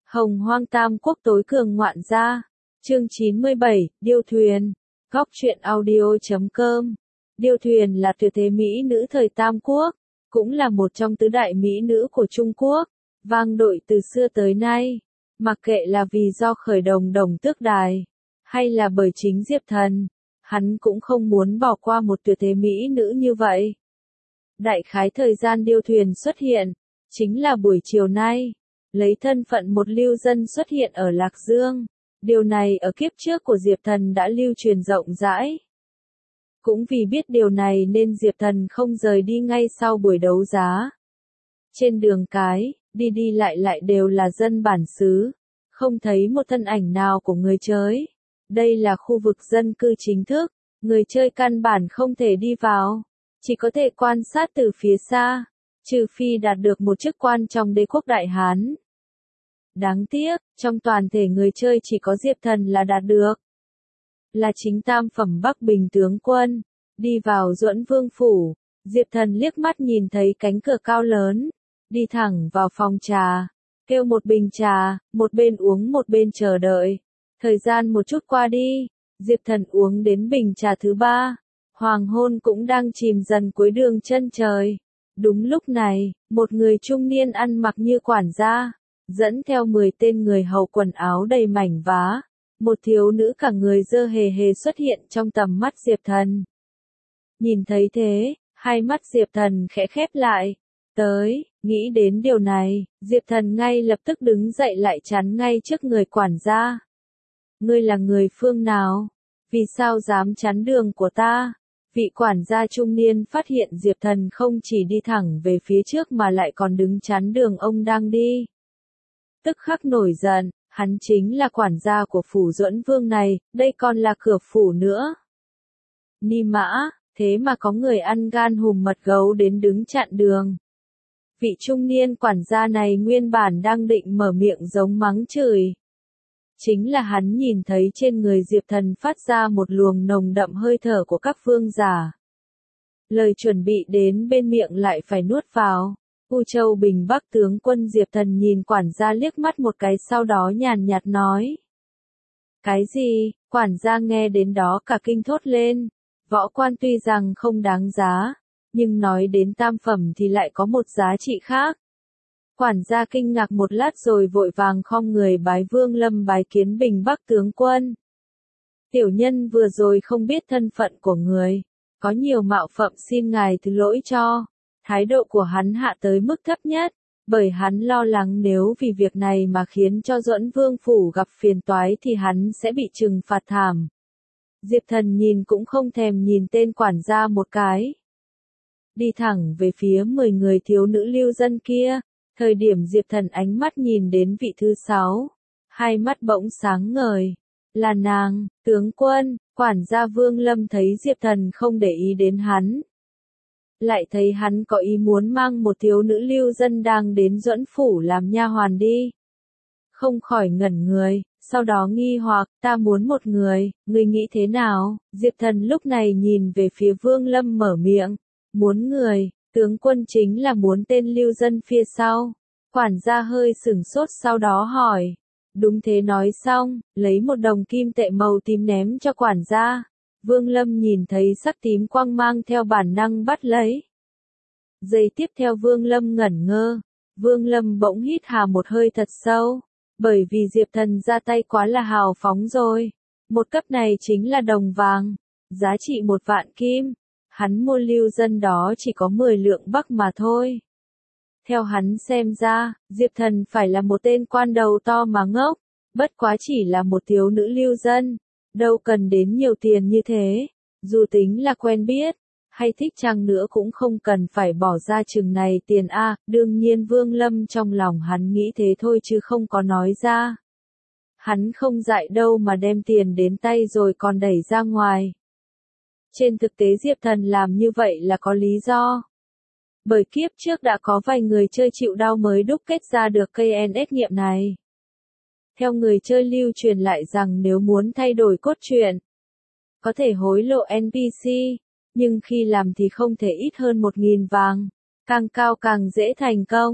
Hồng Hoang Tam Quốc tối cường ngoạn gia. Chương 97, Điêu Thuyền. Góc truyện audio.com. Điêu Thuyền là tuyệt thế mỹ nữ thời Tam Quốc, cũng là một trong tứ đại mỹ nữ của Trung Quốc, vang dội từ xưa tới nay. Mặc kệ là vì do khởi đồng Đồng Tước Đài, hay là bởi chính Diệp Thần, hắn cũng không muốn bỏ qua một tuyệt thế mỹ nữ như vậy. Đại khái thời gian Điêu Thuyền xuất hiện, chính là buổi chiều nay, lấy thân phận một lưu dân xuất hiện ở Lạc Dương. Điều này ở kiếp trước của Diệp Thần đã lưu truyền rộng rãi. Cũng vì biết điều này nên Diệp Thần không rời đi ngay sau buổi đấu giá. Trên đường cái, đi đi lại lại đều là dân bản xứ, không thấy một thân ảnh nào của người chơi. Đây là khu vực dân cư chính thức, người chơi căn bản không thể đi vào, chỉ có thể quan sát từ phía xa, trừ phi đạt được một chức quan trong đế quốc Đại Hán. Đáng tiếc, trong toàn thể người chơi chỉ có Diệp Thần là đạt được. Là chính tam phẩm Bắc Bình tướng quân. Đi vào Duẫn Vương Phủ, Diệp Thần liếc mắt nhìn thấy cánh cửa cao lớn, đi thẳng vào phòng trà, kêu một bình trà, một bên uống một bên chờ đợi. Thời gian một chút qua đi, Diệp Thần uống đến bình trà thứ 3, hoàng hôn cũng đang chìm dần cuối đường chân trời. Đúng lúc này, một người trung niên ăn mặc như quản gia, dẫn theo 10 tên người hầu quần áo đầy mảnh vá, một thiếu nữ cả người dơ hề hề xuất hiện trong tầm mắt Diệp Thần. Nhìn thấy thế, hai mắt Diệp Thần khẽ khép lại. Nghĩ đến điều này, Diệp Thần ngay lập tức đứng dậy lại chắn ngay trước người quản gia. Ngươi là người phương nào? Vì sao dám chắn đường của ta? Vị quản gia trung niên phát hiện Diệp Thần không chỉ đi thẳng về phía trước mà lại còn đứng chắn đường ông đang đi. Tức khắc nổi giận, hắn chính là quản gia của phủ Duẫn Vương này, đây còn là cửa phủ nữa. Ni mã, thế mà có người ăn gan hùm mật gấu đến đứng chặn đường. Vị trung niên quản gia này nguyên bản đang định mở miệng giống mắng chửi. Chính là hắn nhìn thấy trên người Diệp Thần phát ra một luồng nồng đậm hơi thở của các vương giả. Lời chuẩn bị đến bên miệng lại phải nuốt vào. U Châu Bình Bắc tướng quân Diệp Thần nhìn quản gia liếc mắt một cái sau đó nhàn nhạt nói. Cái gì? Quản gia nghe đến đó cả kinh thốt lên. Võ quan tuy rằng không đáng giá, nhưng nói đến tam phẩm thì lại có một giá trị khác. Quản gia kinh ngạc một lát rồi vội vàng khom người bái Vương Lâm bái kiến Bình Bắc tướng quân. Tiểu nhân vừa rồi không biết thân phận của người, có nhiều mạo phạm xin ngài thứ lỗi cho. Thái độ của hắn hạ tới mức thấp nhất, bởi hắn lo lắng nếu vì việc này mà khiến cho Duẫn Vương Phủ gặp phiền toái thì hắn sẽ bị trừng phạt thảm. Diệp Thần nhìn cũng không thèm nhìn tên quản gia một cái. Đi thẳng về phía 10 người thiếu nữ lưu dân kia, thời điểm Diệp Thần ánh mắt nhìn đến vị thứ 6, hai mắt bỗng sáng ngời. Là nàng, tướng quân. Quản gia Vương Lâm thấy Diệp Thần không để ý đến hắn. Lại thấy hắn có ý muốn mang một thiếu nữ lưu dân đang đến Duẫn Phủ làm nha hoàn đi. Không khỏi ngẩn người, sau đó nghi hoặc, ta muốn một người, ngươi nghĩ thế nào? Diệp Thần lúc này nhìn về phía Vương Lâm mở miệng, muốn người, tướng quân chính là muốn tên lưu dân phía sau. Quản gia hơi sửng sốt sau đó hỏi, đúng thế. Nói xong, lấy một đồng kim tệ màu tím ném cho quản gia. Vương Lâm nhìn thấy sắc tím quang mang theo bản năng bắt lấy. Giây tiếp theo Vương Lâm ngẩn ngơ. Vương Lâm bỗng hít hà một hơi thật sâu. Bởi vì Diệp Thần ra tay quá là hào phóng rồi. Một cấp này chính là đồng vàng. Giá trị 1 vạn kim. Hắn mua lưu dân đó chỉ có 10 lượng Bắc mà thôi. Theo hắn xem ra, Diệp Thần phải là một tên quan đầu to mà ngốc. Bất quá chỉ là một thiếu nữ lưu dân. Đâu cần đến nhiều tiền như thế, dù tính là quen biết, hay thích chăng nữa cũng không cần phải bỏ ra chừng này tiền a. Đương nhiên Vương Lâm trong lòng hắn nghĩ thế thôi chứ không có nói ra. Hắn không dại đâu mà đem tiền đến tay rồi còn đẩy ra ngoài. Trên thực tế Diệp Thần làm như vậy là có lý do. Bởi kiếp trước đã có vài người chơi chịu đau mới đúc kết ra được cây NS nghiệm này. Theo người chơi lưu truyền lại rằng nếu muốn thay đổi cốt truyện, có thể hối lộ NPC, nhưng khi làm thì không thể ít hơn 1.000 vàng, càng cao càng dễ thành công.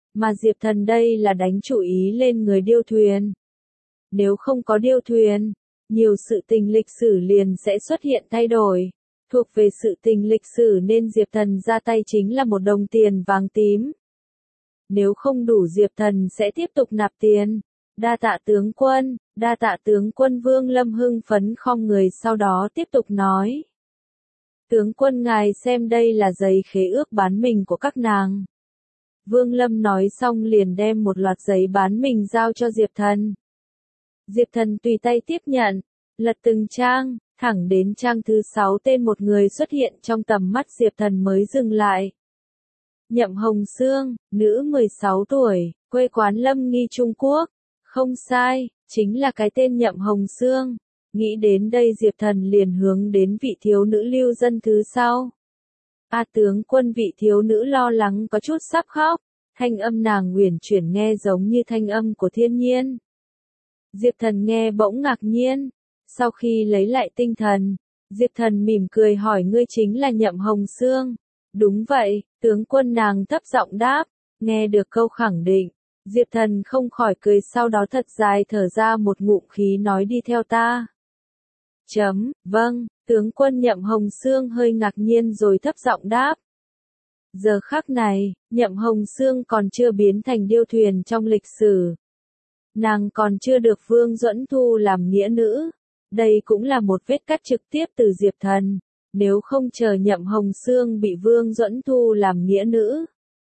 Mà Diệp Thần đây là đánh chủ ý lên người điêu thuyền. Nếu không có điêu thuyền, nhiều sự tình lịch sử liền sẽ xuất hiện thay đổi. Thuộc về sự tình lịch sử nên Diệp Thần ra tay chính là một đồng tiền vàng tím. Nếu không đủ Diệp Thần sẽ tiếp tục nạp tiền. Đa tạ tướng quân, đa tạ tướng quân. Vương Lâm hưng phấn khom người sau đó tiếp tục nói. Tướng quân ngài xem đây là giấy khế ước bán mình của các nàng. Vương Lâm nói xong liền đem một loạt giấy bán mình giao cho Diệp Thần. Diệp Thần tùy tay tiếp nhận, lật từng trang, thẳng đến trang thứ 6 tên một người xuất hiện trong tầm mắt Diệp Thần mới dừng lại. Nhậm Hồng Sương, nữ 16 tuổi, quê quán Lâm Nghi Trung Quốc. Không sai, chính là cái tên Nhậm Hồng Sương. Nghĩ đến đây Diệp Thần liền hướng đến vị thiếu nữ lưu dân thứ sau. Tướng quân. Vị thiếu nữ lo lắng có chút sắp khóc, thanh âm nàng uyển chuyển nghe giống như thanh âm của thiên nhiên. Diệp Thần nghe bỗng ngạc nhiên, sau khi lấy lại tinh thần, Diệp Thần mỉm cười hỏi ngươi chính là Nhậm Hồng Sương. Đúng vậy, tướng quân. Nàng thấp giọng đáp, nghe được câu khẳng định, Diệp Thần không khỏi cười sau đó thật dài thở ra một ngụm khí nói đi theo ta. Vâng, tướng quân. Nhậm Hồng Sương hơi ngạc nhiên rồi thấp giọng đáp. Giờ khắc này, Nhậm Hồng Sương còn chưa biến thành điêu thuyền trong lịch sử. Nàng còn chưa được Vương Duẫn thu làm nghĩa nữ. Đây cũng là một vết cắt trực tiếp từ Diệp Thần. Nếu không chờ Nhậm Hồng Sương bị Vương Duẫn thu làm nghĩa nữ,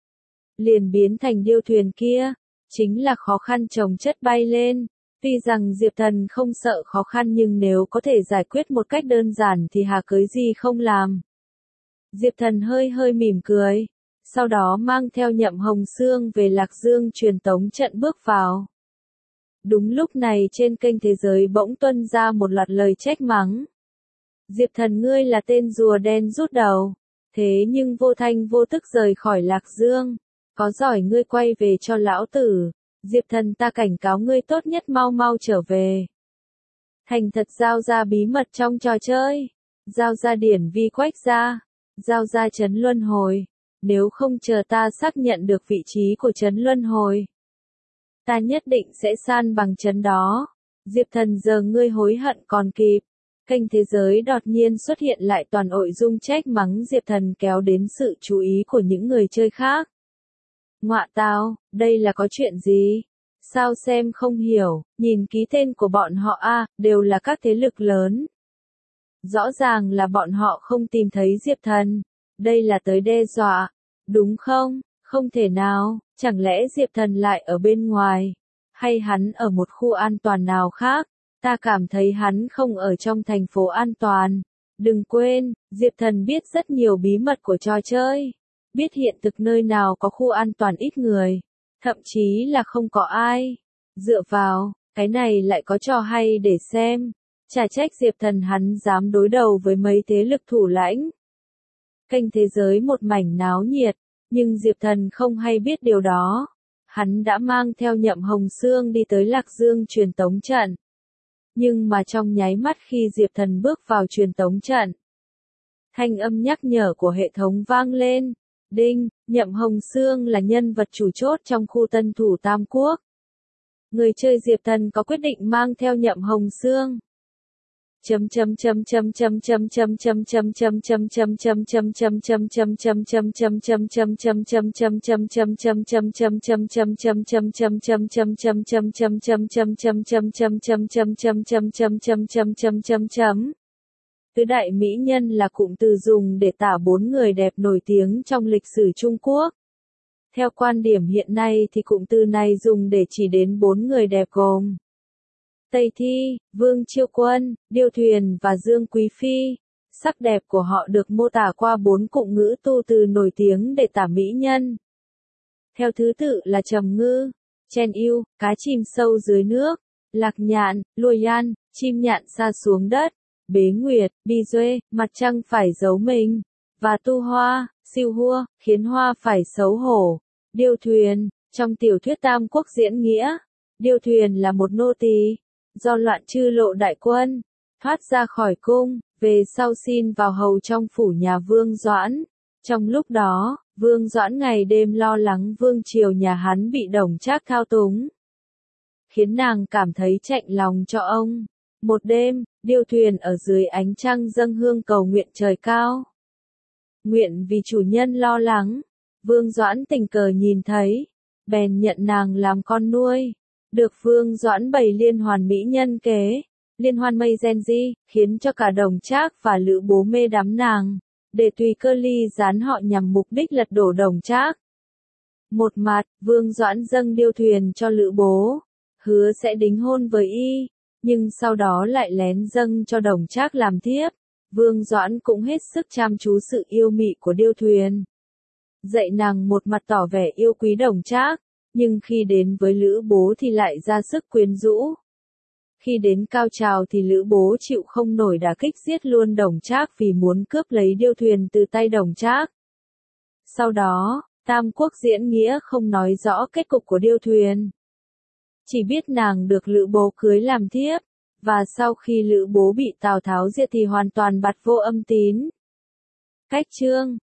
liền biến thành điêu thuyền kia, chính là khó khăn chồng chất bay lên. Tuy rằng Diệp Thần không sợ khó khăn nhưng nếu có thể giải quyết một cách đơn giản thì hà cớ gì không làm. Diệp Thần hơi mỉm cười, sau đó mang theo Nhậm Hồng Sương về Lạc Dương truyền tống trận bước vào. Đúng lúc này trên kênh thế giới bỗng tuôn ra một loạt lời trách mắng. Diệp Thần ngươi là tên rùa đen rút đầu, thế nhưng vô thanh vô tức rời khỏi Lạc Dương. Có giỏi ngươi quay về cho lão tử. Diệp Thần ta cảnh cáo ngươi tốt nhất mau mau trở về. Thành thật giao ra bí mật trong trò chơi. Giao ra điển vi quách gia. Giao ra trấn luân hồi. Nếu không chờ ta xác nhận được vị trí của trấn luân hồi, ta nhất định sẽ san bằng trấn đó. Diệp Thần giờ ngươi hối hận còn kịp. Kênh thế giới đột nhiên xuất hiện lại toàn nội dung trách mắng Diệp Thần kéo đến sự chú ý của những người chơi khác. Ngọa tao, đây là có chuyện gì? Sao xem không hiểu, nhìn ký tên của bọn họ đều là các thế lực lớn. Rõ ràng là bọn họ không tìm thấy Diệp Thần. Đây là tới đe dọa, đúng không? Không thể nào, chẳng lẽ Diệp Thần lại ở bên ngoài? Hay hắn ở một khu an toàn nào khác? Ta cảm thấy hắn không ở trong thành phố an toàn. Đừng quên, Diệp Thần biết rất nhiều bí mật của trò chơi. Biết hiện thực nơi nào có khu an toàn ít người. Thậm chí là không có ai. Dựa vào, cái này lại có trò hay để xem. Chả trách Diệp Thần hắn dám đối đầu với mấy thế lực thủ lãnh. Kênh thế giới một mảnh náo nhiệt, nhưng Diệp Thần không hay biết điều đó. Hắn đã mang theo Nhậm Hồng Sương đi tới Lạc Dương truyền tống trận. Nhưng mà trong nháy mắt khi Diệp Thần bước vào truyền tống trận, thanh âm nhắc nhở của hệ thống vang lên. Đinh, Nhậm Hồng Sương là nhân vật chủ chốt trong khu tân thủ Tam Quốc. Người chơi Diệp Thần có quyết định mang theo Nhậm Hồng Sương. Tứ đại mỹ nhân là cụm từ dùng để tả 4 người đẹp nổi tiếng trong lịch sử Trung Quốc. Theo quan điểm hiện nay thì cụm từ này dùng để chỉ đến 4 người đẹp gồm Tây Thi, Vương Chiêu Quân, Điêu Thuyền và Dương Quý Phi. Sắc đẹp của họ được mô tả qua 4 cụm ngữ tu từ nổi tiếng để tả mỹ nhân. Theo thứ tự là trầm ngư, chen yêu, cá chim sâu dưới nước, lạc nhạn, lùi an, chim nhạn sa xuống đất, bế nguyệt, bi duê, mặt trăng phải giấu mình, và tu hoa, siêu hua, khiến hoa phải xấu hổ. Điêu Thuyền, trong tiểu thuyết Tam Quốc diễn nghĩa, Điêu Thuyền là một nô tỳ, do Loạn Chư Lộ đại quân thoát ra khỏi cung, về sau xin vào hầu trong phủ nhà Vương Doãn. Trong lúc đó, Vương Doãn ngày đêm lo lắng vương triều nhà hắn bị Đồng Trác thao túng, khiến nàng cảm thấy chạnh lòng cho ông. Một đêm, điêu thuyền ở dưới ánh trăng dâng hương cầu nguyện trời cao. Nguyện vì chủ nhân lo lắng, Vương Doãn tình cờ nhìn thấy, bèn nhận nàng làm con nuôi. Được Vương Doãn bày liên hoàn mỹ nhân kế, liên hoan mây gen di, khiến cho cả Đồng Trác và Lữ Bố mê đắm nàng, để tùy cơ ly gián họ nhằm mục đích lật đổ Đồng Trác. Một mặt, Vương Doãn dâng điêu thuyền cho Lữ Bố, hứa sẽ đính hôn với y, nhưng sau đó lại lén dâng cho Đồng Trác làm thiếp. Vương Doãn cũng hết sức chăm chú sự yêu mị của điêu thuyền, dạy nàng một mặt tỏ vẻ yêu quý Đồng Trác, nhưng khi đến với Lữ Bố thì lại ra sức quyến rũ. Khi đến cao trào thì Lữ Bố chịu không nổi đả kích giết luôn Đồng Trác vì muốn cướp lấy điêu thuyền từ tay Đồng Trác. Sau đó, Tam Quốc diễn nghĩa không nói rõ kết cục của điêu thuyền, chỉ biết nàng được Lữ Bố cưới làm thiếp, và sau khi Lữ Bố bị Tào Tháo diệt thì hoàn toàn bặt vô âm tín. Cách chương